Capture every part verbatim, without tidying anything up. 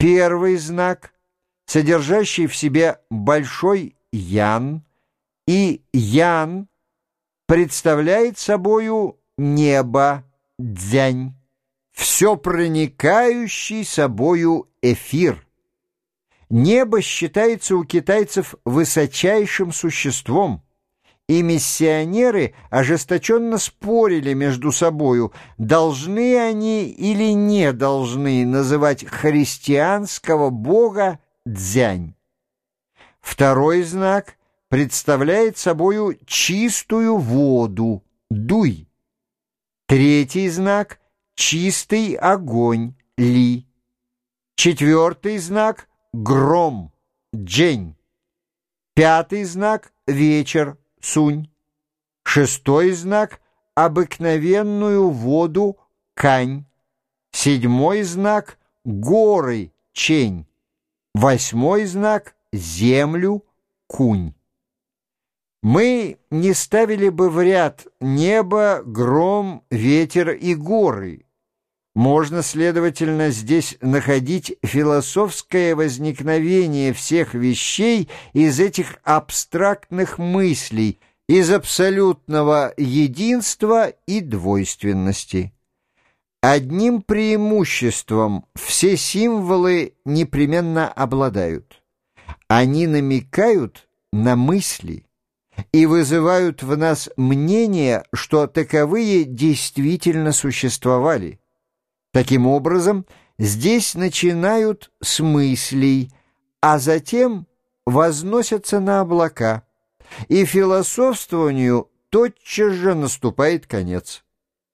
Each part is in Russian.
Первый знак, содержащий в себе большой ян, и ян представляет собою небо, дзянь, все проникающий собою эфир. Небо считается у китайцев высочайшим существом, и миссионеры ожесточенно спорили между собою, должны они или не должны называть христианского бога дзянь. Второй знак представляет собою чистую воду, дуй. Третий знак — чистый огонь, ли. Четвертый знак — гром, джень. Пятый знак — вечер, сунь. Шестой знак — обыкновенную воду, кань. Седьмой знак — горы, чень. Восьмой знак — землю, кунь. Мы не ставили бы в ряд небо, гром, ветер и горы. Можно, следовательно, здесь находить философское возникновение всех вещей из этих абстрактных мыслей, из абсолютного единства и двойственности. Одним преимуществом все символы непременно обладают. Они намекают на мысли и вызывают в нас мнение, что таковые действительно существовали. Таким образом, здесь начинают с мыслей, а затем возносятся на облака, и философствованию тотчас же наступает конец.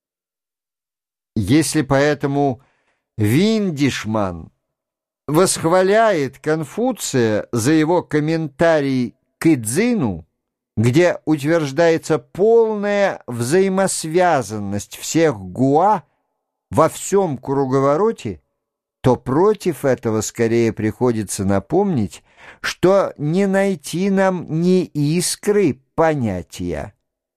Если поэтому Виндишман восхваляет Конфуция за его комментарий к Идзину, где утверждается полная взаимосвязанность всех гуа во всем круговороте, то против этого скорее приходится напомнить, что не найти нам ни искры понятия.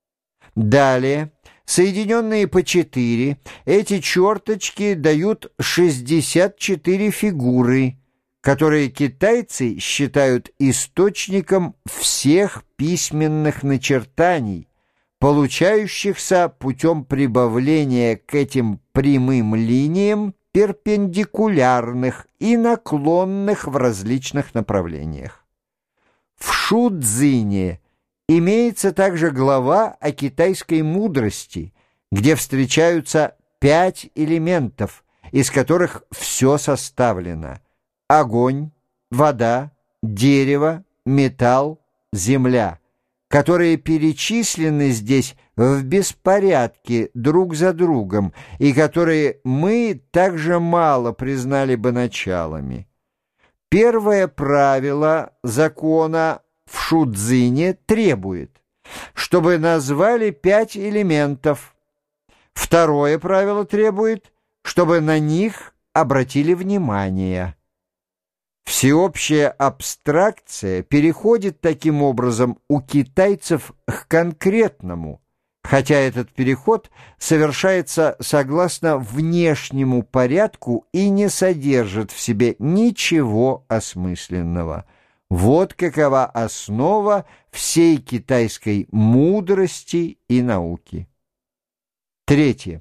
Далее, соединенные по четыре, эти черточки дают шестьдесят четыре фигуры, которые китайцы считают источником всех письменных начертаний, получающихся путем прибавления к этим прямым линиям перпендикулярных и наклонных в различных направлениях. В Шудзине имеется также глава о китайской мудрости, где встречаются пять элементов, из которых все составлено: огонь, вода, дерево, металл, земля, которые перечислены здесь в беспорядке друг за другом и которые мы также мало признали бы началами. Первое правило закона в Шудзине требует, чтобы назвали пять элементов. Второе правило требует, чтобы на них обратили внимание. Всеобщая абстракция переходит таким образом у китайцев к конкретному, хотя этот переход совершается согласно внешнему порядку и не содержит в себе ничего осмысленного. Вот какова основа всей китайской мудрости и науки. Третье.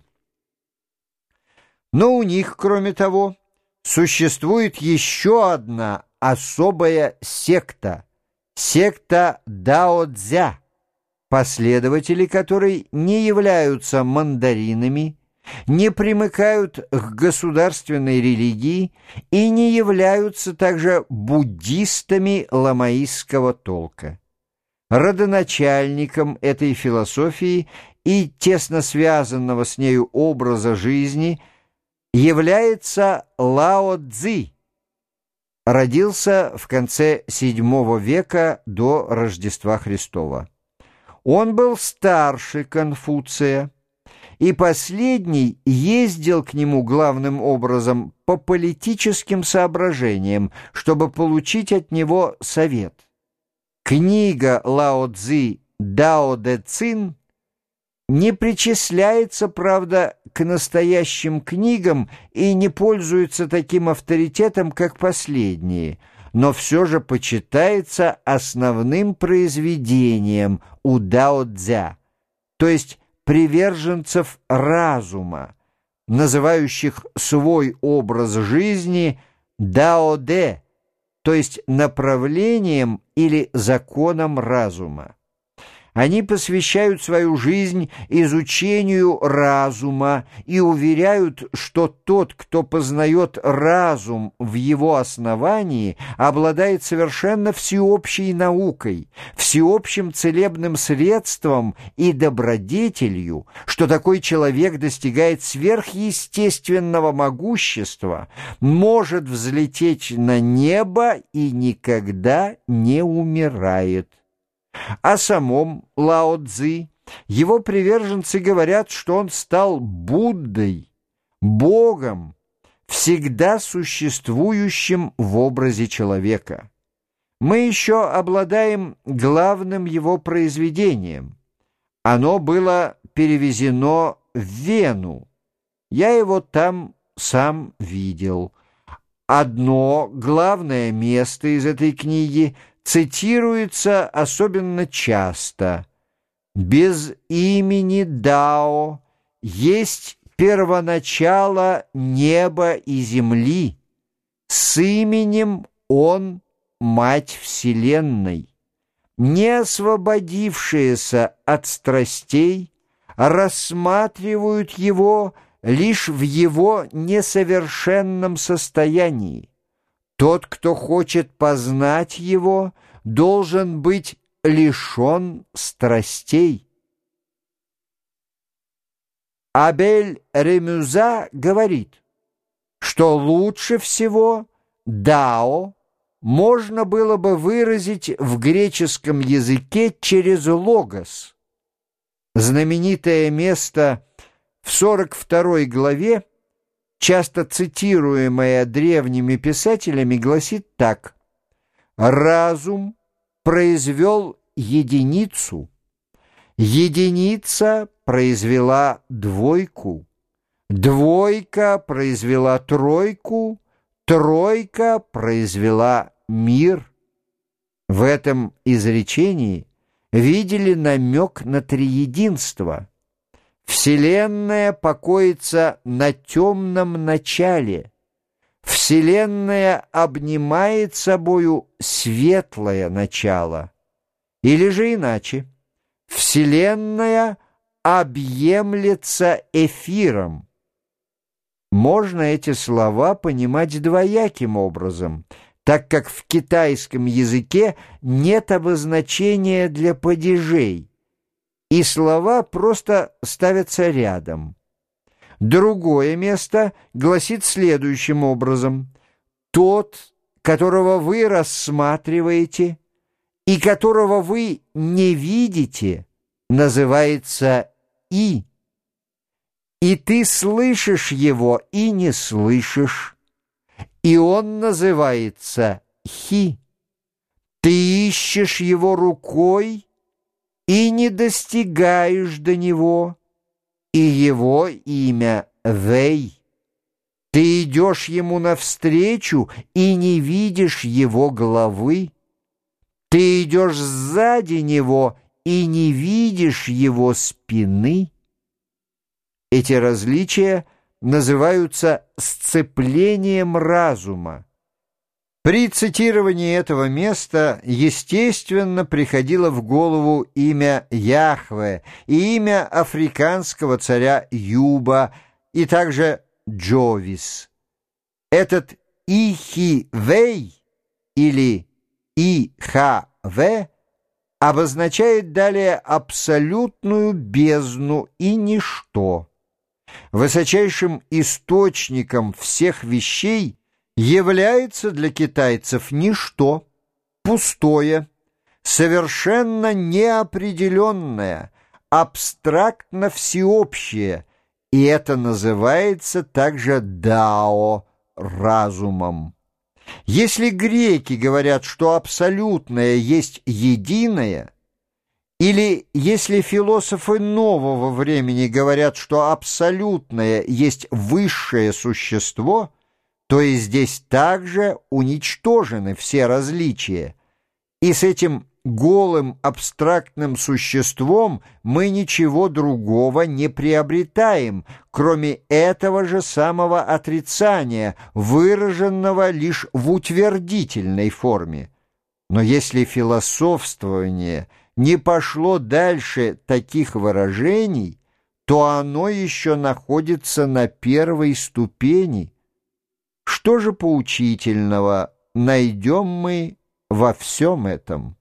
Но у них, кроме того, существует еще одна особая секта, секта Дао-Цзя, последователи которой не являются мандаринами, не примыкают к государственной религии и не являются также буддистами ламаистского толка. Родоначальником этой философии и тесно связанного с нею образа жизни является Лао Цзи, родился в конце седьмого века до Рождества Христова. Он был старше Конфуция, и последний ездил к нему главным образом по политическим соображениям, чтобы получить от него совет. Книга Лао Цзи «Дао Дэ Цин» не причисляется, правда, к настоящим книгам и не пользуется таким авторитетом, как последние, но все же почитается основным произведением у дао-цзя, то есть приверженцев разума, называющих свой образ жизни дао-дэ, то есть направлением или законом разума. Они посвящают свою жизнь изучению разума и уверяют, что тот, кто познает разум в его основании, обладает совершенно всеобщей наукой, всеобщим целебным средством и добродетелью, что такой человек достигает сверхъестественного могущества, может взлететь на небо и никогда не умирает. О самом Лао-цзи его приверженцы говорят, что он стал Буддой, Богом, всегда существующим в образе человека. Мы еще обладаем главным его произведением. Оно было перевезено в Вену. Я его там сам видел. Одно главное место из этой книги цитируется особенно часто. «Без имени Дао есть первоначало неба и земли. С именем Он — Мать Вселенной. Не освободившиеся от страстей рассматривают Его лишь в Его несовершенном состоянии. Тот, кто хочет познать Его, должен быть лишен страстей». Абель Ремюза говорит, что лучше всего дао можно было бы выразить в греческом языке через логос. Знаменитое место в сорок второй главе, часто цитируемое древними писателями, гласит так: «Разум произвел единицу, единица произвела двойку, двойка произвела тройку, тройка произвела мир». В этом изречении видели намек на триединство. Вселенная покоится на темном начале. Вселенная обнимает собою светлое начало. Или же иначе, Вселенная объемлется эфиром. Можно эти слова понимать двояким образом, так как в китайском языке нет обозначения для падежей, и слова просто ставятся рядом. Другое место гласит следующим образом: «Тот, которого вы рассматриваете и которого вы не видите, называется И. И ты слышишь его и не слышишь, и он называется Хи. Ты ищешь его рукой и не достигаешь до него, и его имя Вэй. Ты идешь ему навстречу и не видишь его головы. Ты идешь сзади него и не видишь его спины». Эти различия называются сцеплением разума. При цитировании этого места, естественно, приходило в голову имя Яхве и имя африканского царя Юба, и также Джовис. Этот Ихи-Вэй или И-Ха-Ве обозначает далее абсолютную бездну и ничто. Высочайшим источником всех вещей является для китайцев ничто, пустое, совершенно неопределенное, абстрактно всеобщее, и это называется также дао, разумом. Если греки говорят, что абсолютное есть единое, Или если философы нового времени говорят, что абсолютное есть высшее существо, то и здесь также уничтожены все различия, и с этим голым абстрактным существом мы ничего другого не приобретаем, кроме этого же самого отрицания, выраженного лишь в утвердительной форме. Но если философствование не пошло дальше таких выражений, то оно еще находится на первой ступени. Что же поучительного найдем мы во всем этом?